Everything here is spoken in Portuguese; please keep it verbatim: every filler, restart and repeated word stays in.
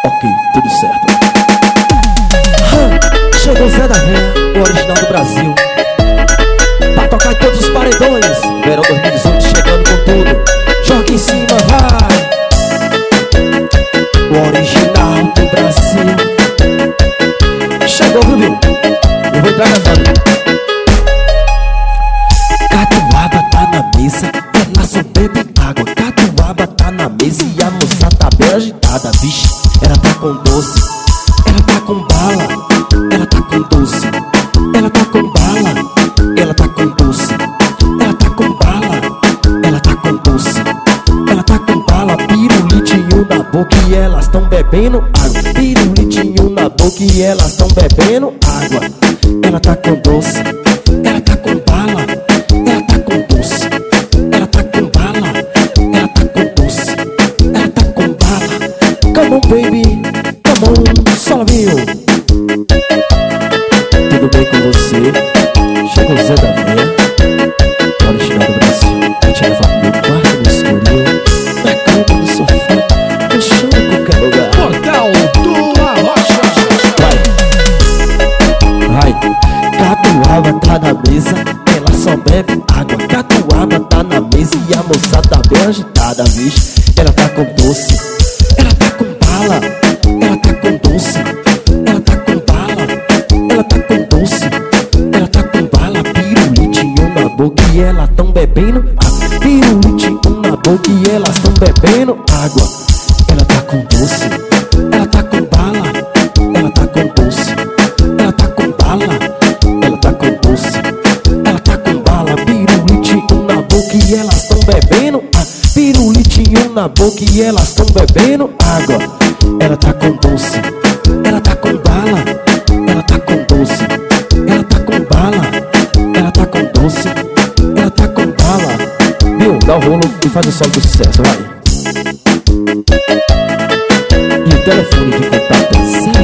Ok, tudo certo. Ha, chegou o Zé da Venha, o original do Brasil, pra tocar em todos os paredões. Verão dois mil e dezoito chegando com tudo. Joga em cima, vai. O original do Brasil chegou, viu, viu? Eu vou entrar cantando. Catuaba tá na mesa, ela só bebe água. Catuaba tá na mesa e a moça tá bem agitada. Vixe, ela tá com doce, ela tá com bala, ela tá com doce, ela tá com bala, ela tá com doce, ela tá com bala, ela tá com doce, ela tá com bala. Pirulitinho na boca e elas tão bebendo água. Pirulitinho na boca e elas tão bebendo água. Ela tá com doce, ela tá com bala, ela tá com doce, ela tá com bala, ela tá com doce, ela tá com bala. Come on baby, come on, solinho. Tudo bem com você? Chega o Zé da Venha, original do Brasil. Eu te levo pro meu quarto no escurinho, na cama, no sofá, no chão, em qualquer lugar. Portal do Arrocha. Vai, Catuaba tá na mesa, ela só bebe água. Catuaba tá na mesa e a moça tá bem agitada, vixe. Ela tá com doce, ela tá com bala, ela tá com doce, ela tá com bala, ela tá com doce, ela tá com bala. Pirulitinho na boca e elas tão bebendo água. Pirulitinho na boca e elas tão bebendo água. Ela tá com doce, ela tá com bala, ela tá com doce, ela tá com bala, ela tá com doce, ela tá com bala. Pirulitinho na boca e elas tão bebendo água. Pirulitinho na boca e elas tão bebendo água. Ela tá com doce, ela tá com bala, ela tá com doce, ela tá com bala, ela tá com doce, ela tá com bala. Viu? Dá o rolo e faz o solo do sucesso, vai. E o telefone de contato é zero